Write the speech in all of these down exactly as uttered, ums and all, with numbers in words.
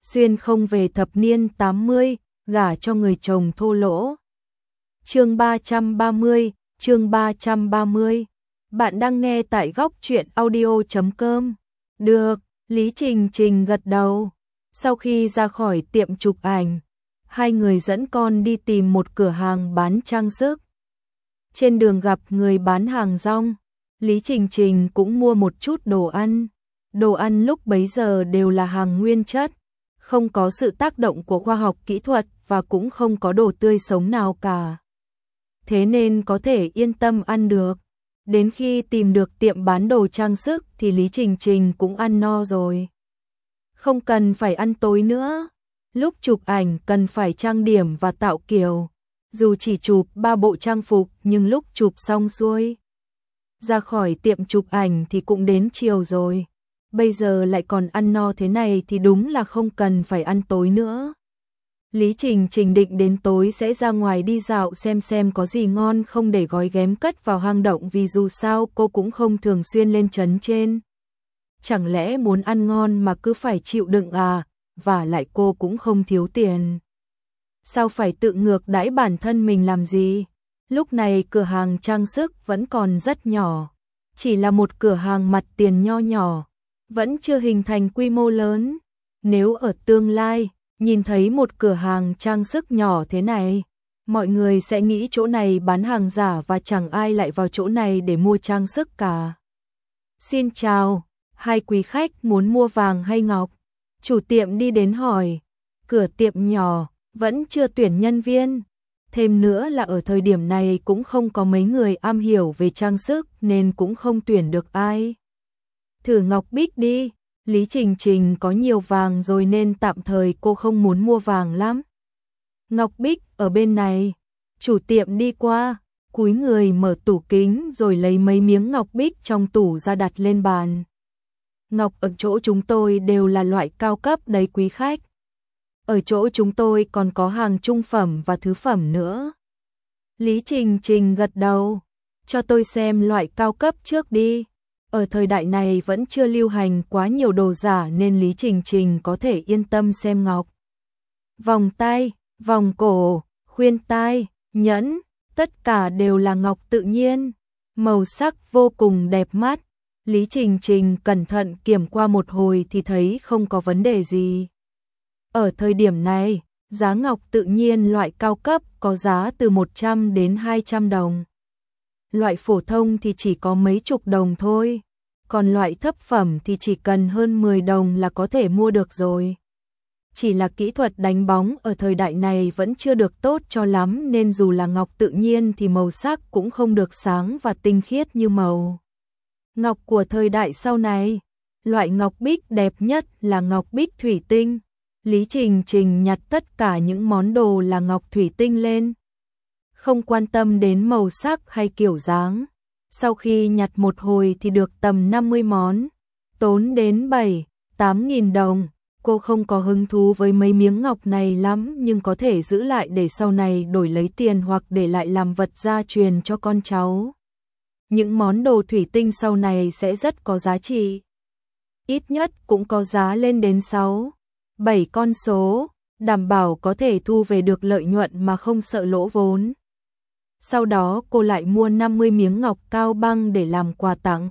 xuyên không về thập niên tám mươi, gả cho người chồng thô lỗ. Chương ba trăm ba mươi, chương ba trăm ba mươi. Bạn đang nghe tại góc truyện audio chấm com. Được, Lý Trình Trình gật đầu. Sau khi ra khỏi tiệm chụp ảnh, hai người dẫn con đi tìm một cửa hàng bán trang sức. Trên đường gặp người bán hàng rong, Lý Trình Trình cũng mua một chút đồ ăn. Đồ ăn lúc bấy giờ đều là hàng nguyên chất, không có sự tác động của khoa học kỹ thuật và cũng không có đồ tươi sống nào cả. Thế nên có thể yên tâm ăn được. Đến khi tìm được tiệm bán đồ trang sức thì Lý Trình Trình cũng ăn no rồi. Không cần phải ăn tối nữa. Lúc chụp ảnh cần phải trang điểm và tạo kiểu. Dù chỉ chụp ba bộ trang phục nhưng lúc chụp xong xuôi, ra khỏi tiệm chụp ảnh thì cũng đến chiều rồi. Bây giờ lại còn ăn no thế này thì đúng là không cần phải ăn tối nữa. Lý Trình Trình định đến tối sẽ ra ngoài đi dạo xem xem có gì ngon không để gói ghém cất vào hang động, vì dù sao cô cũng không thường xuyên lên trấn trên. Chẳng lẽ muốn ăn ngon mà cứ phải chịu đựng à, và lại cô cũng không thiếu tiền. Sao phải tự ngược đãi bản thân mình làm gì? Lúc này cửa hàng trang sức vẫn còn rất nhỏ, chỉ là một cửa hàng mặt tiền nho nhỏ, vẫn chưa hình thành quy mô lớn. Nếu ở tương lai nhìn thấy một cửa hàng trang sức nhỏ thế này, mọi người sẽ nghĩ chỗ này bán hàng giả và chẳng ai lại vào chỗ này để mua trang sức cả. Xin chào, hai quý khách muốn mua vàng hay ngọc? Chủ tiệm đi đến hỏi. Cửa tiệm nhỏ, vẫn chưa tuyển nhân viên. Thêm nữa là ở thời điểm này cũng không có mấy người am hiểu về trang sức nên cũng không tuyển được ai. Thử ngọc bích đi. Lý Trình Trình có nhiều vàng rồi nên tạm thời cô không muốn mua vàng lắm. Ngọc bích ở bên này. Chủ tiệm đi qua, cúi người mở tủ kính rồi lấy mấy miếng ngọc bích trong tủ ra đặt lên bàn. Ngọc ở chỗ chúng tôi đều là loại cao cấp đấy quý khách. Ở chỗ chúng tôi còn có hàng trung phẩm và thứ phẩm nữa. Lý Trình Trình gật đầu. Cho tôi xem loại cao cấp trước đi. Ở thời đại này vẫn chưa lưu hành quá nhiều đồ giả nên Lý Trình Trình có thể yên tâm xem ngọc. Vòng tay, vòng cổ, khuyên tai, nhẫn, tất cả đều là ngọc tự nhiên. Màu sắc vô cùng đẹp mắt. Lý Trình Trình cẩn thận kiểm qua một hồi thì thấy không có vấn đề gì. Ở thời điểm này, giá ngọc tự nhiên loại cao cấp có giá từ một trăm đến hai trăm đồng. Loại phổ thông thì chỉ có mấy chục đồng thôi. Còn loại thấp phẩm thì chỉ cần hơn mười đồng là có thể mua được rồi. Chỉ là kỹ thuật đánh bóng ở thời đại này vẫn chưa được tốt cho lắm nên dù là ngọc tự nhiên thì màu sắc cũng không được sáng và tinh khiết như màu ngọc của thời đại sau này. Loại ngọc bích đẹp nhất là ngọc bích thủy tinh. Lý Trình Trình nhặt tất cả những món đồ là ngọc thủy tinh lên, không quan tâm đến màu sắc hay kiểu dáng. Sau khi nhặt một hồi thì được tầm năm mươi món, tốn đến bảy, tám nghìn đồng. Cô không có hứng thú với mấy miếng ngọc này lắm nhưng có thể giữ lại để sau này đổi lấy tiền hoặc để lại làm vật gia truyền cho con cháu. Những món đồ thủy tinh sau này sẽ rất có giá trị. Ít nhất cũng có giá lên đến sáu, bảy con số, đảm bảo có thể thu về được lợi nhuận mà không sợ lỗ vốn. Sau đó cô lại mua năm mươi miếng ngọc cao băng để làm quà tặng,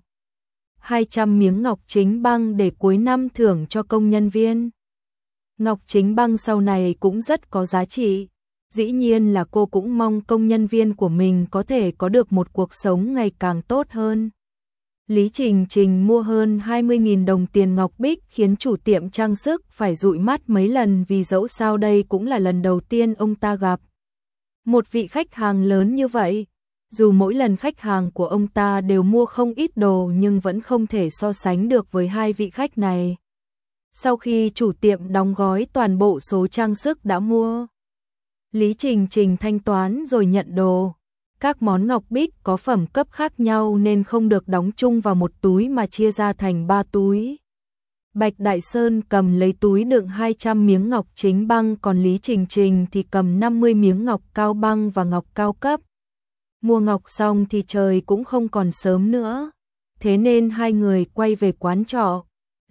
hai trăm miếng ngọc chính băng để cuối năm thưởng cho công nhân viên. Ngọc chính băng sau này cũng rất có giá trị. Dĩ nhiên là cô cũng mong công nhân viên của mình có thể có được một cuộc sống ngày càng tốt hơn. Lý Trình Trình mua hơn hai mươi nghìn đồng tiền ngọc bích khiến chủ tiệm trang sức phải dụi mắt mấy lần, vì dẫu sao đây cũng là lần đầu tiên ông ta gặp một vị khách hàng lớn như vậy. Dù mỗi lần khách hàng của ông ta đều mua không ít đồ nhưng vẫn không thể so sánh được với hai vị khách này. Sau khi chủ tiệm đóng gói toàn bộ số trang sức đã mua, Lý Trình Trình thanh toán rồi nhận đồ. Các món ngọc bích có phẩm cấp khác nhau nên không được đóng chung vào một túi mà chia ra thành ba túi. Bạch Đại Sơn cầm lấy túi đựng hai trăm miếng ngọc chính băng, còn Lý Trình Trình thì cầm năm mươi miếng ngọc cao băng và ngọc cao cấp. Mua ngọc xong thì trời cũng không còn sớm nữa, thế nên hai người quay về quán trọ.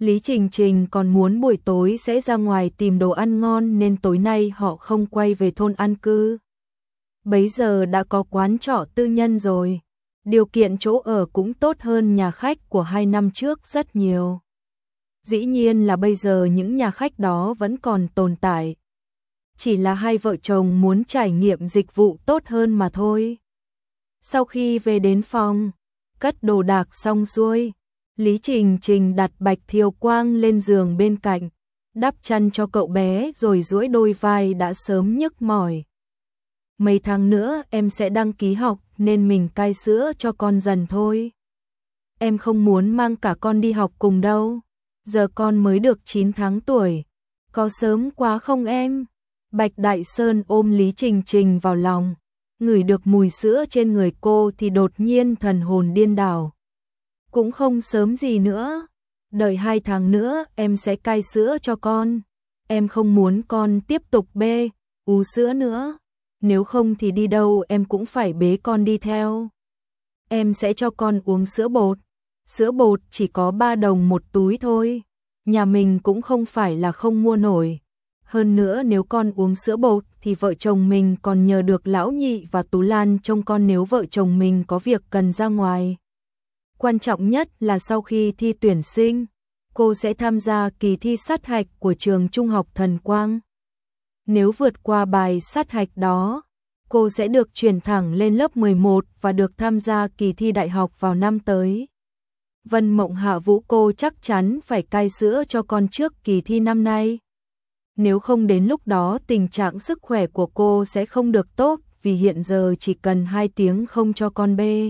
Lý Trình Trình còn muốn buổi tối sẽ ra ngoài tìm đồ ăn ngon nên tối nay họ không quay về thôn an cư. Bấy giờ đã có quán trọ tư nhân rồi. Điều kiện chỗ ở cũng tốt hơn nhà khách của hai năm trước rất nhiều. Dĩ nhiên là bây giờ những nhà khách đó vẫn còn tồn tại. Chỉ là hai vợ chồng muốn trải nghiệm dịch vụ tốt hơn mà thôi. Sau khi về đến phòng, cất đồ đạc xong xuôi, Lý Trình Trình đặt Bạch Thiều Quang lên giường bên cạnh, đắp chăn cho cậu bé rồi duỗi đôi vai đã sớm nhức mỏi. Mấy tháng nữa em sẽ đăng ký học nên mình cai sữa cho con dần thôi. Em không muốn mang cả con đi học cùng đâu. Giờ con mới được chín tháng tuổi. Có sớm quá không em? Bạch Đại Sơn ôm Lý Trình Trình vào lòng. Ngửi được mùi sữa trên người cô thì đột nhiên thần hồn điên đảo. Cũng không sớm gì nữa. Đợi hai tháng nữa em sẽ cai sữa cho con. Em không muốn con tiếp tục bê, ú sữa nữa. Nếu không thì đi đâu em cũng phải bế con đi theo. Em sẽ cho con uống sữa bột. Sữa bột chỉ có ba đồng một túi thôi. Nhà mình cũng không phải là không mua nổi. Hơn nữa nếu con uống sữa bột thì vợ chồng mình còn nhờ được Lão Nhị và Tú Lan trông con nếu vợ chồng mình có việc cần ra ngoài. Quan trọng nhất là sau khi thi tuyển sinh, cô sẽ tham gia kỳ thi sát hạch của trường Trung học Thần Quang. Nếu vượt qua bài sát hạch đó, cô sẽ được chuyển thẳng lên lớp mười một và được tham gia kỳ thi đại học vào năm tới. Vân Mộng hạ vũ cô chắc chắn phải cai sữa cho con trước kỳ thi năm nay. Nếu không đến lúc đó tình trạng sức khỏe của cô sẽ không được tốt vì hiện giờ chỉ cần hai tiếng không cho con bê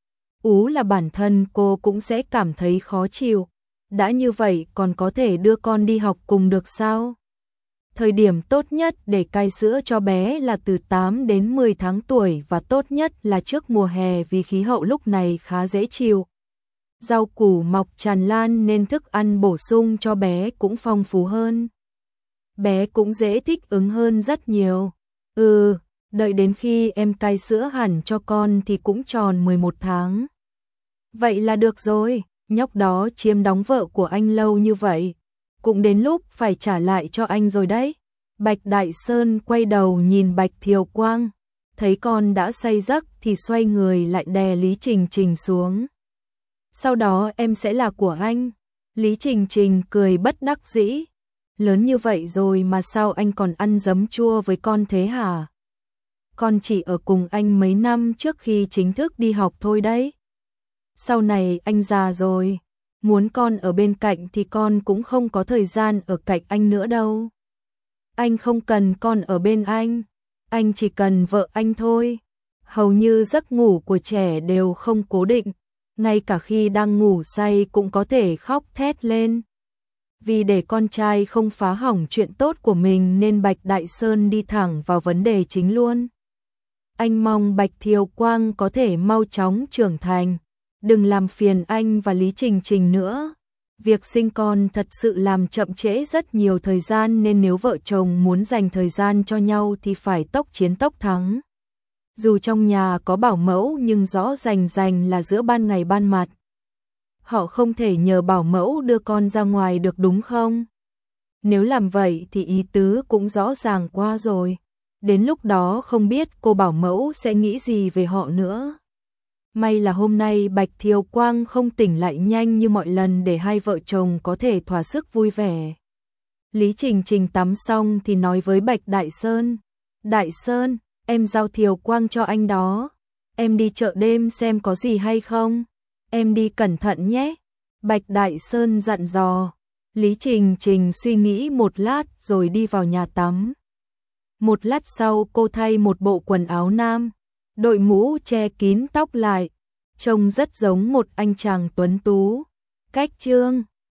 ú là bản thân cô cũng sẽ cảm thấy khó chịu. Đã như vậy còn có thể đưa con đi học cùng được sao? Thời điểm tốt nhất để cai sữa cho bé là từ tám đến mười tháng tuổi và tốt nhất là trước mùa hè vì khí hậu lúc này khá dễ chịu. Rau củ mọc tràn lan nên thức ăn bổ sung cho bé cũng phong phú hơn. Bé cũng dễ thích ứng hơn rất nhiều. Ừ, đợi đến khi em cai sữa hẳn cho con thì cũng tròn mười một tháng. Vậy là được rồi, nhóc đó chiếm đóng vợ của anh lâu như vậy. Cũng đến lúc phải trả lại cho anh rồi đấy. Bạch Đại Sơn quay đầu nhìn Bạch Thiều Quang. Thấy con đã say giấc thì xoay người lại đè Lý Trình Trình xuống. Sau đó em sẽ là của anh. Lý Trình Trình cười bất đắc dĩ. Lớn như vậy rồi mà sao anh còn ăn giấm chua với con thế hả? Con chỉ ở cùng anh mấy năm trước khi chính thức đi học thôi đấy. Sau này anh già rồi, muốn con ở bên cạnh thì con cũng không có thời gian ở cạnh anh nữa đâu. Anh không cần con ở bên anh, anh chỉ cần vợ anh thôi. Hầu như giấc ngủ của trẻ đều không cố định, ngay cả khi đang ngủ say cũng có thể khóc thét lên. Vì để con trai không phá hỏng chuyện tốt của mình nên Bạch Đại Sơn đi thẳng vào vấn đề chính luôn. Anh mong Bạch Thiều Quang có thể mau chóng trưởng thành, đừng làm phiền anh và Lý Trình Trình nữa. Việc sinh con thật sự làm chậm trễ rất nhiều thời gian nên nếu vợ chồng muốn dành thời gian cho nhau thì phải tốc chiến tốc thắng. Dù trong nhà có bảo mẫu nhưng rõ rành rành là giữa ban ngày ban mặt. Họ không thể nhờ bảo mẫu đưa con ra ngoài được đúng không? Nếu làm vậy thì ý tứ cũng rõ ràng quá rồi. Đến lúc đó không biết cô bảo mẫu sẽ nghĩ gì về họ nữa. May là hôm nay Bạch Thiều Quang không tỉnh lại nhanh như mọi lần để hai vợ chồng có thể thỏa sức vui vẻ. Lý Trình Trình tắm xong thì nói với Bạch Đại Sơn. Đại Sơn, em giao Thiều Quang cho anh đó. Em đi chợ đêm xem có gì hay không. Em đi cẩn thận nhé. Bạch Đại Sơn dặn dò. Lý Trình Trình suy nghĩ một lát rồi đi vào nhà tắm. Một lát sau cô thay một bộ quần áo nam, đội mũ che kín tóc lại, trông rất giống một anh chàng tuấn tú. Cách chương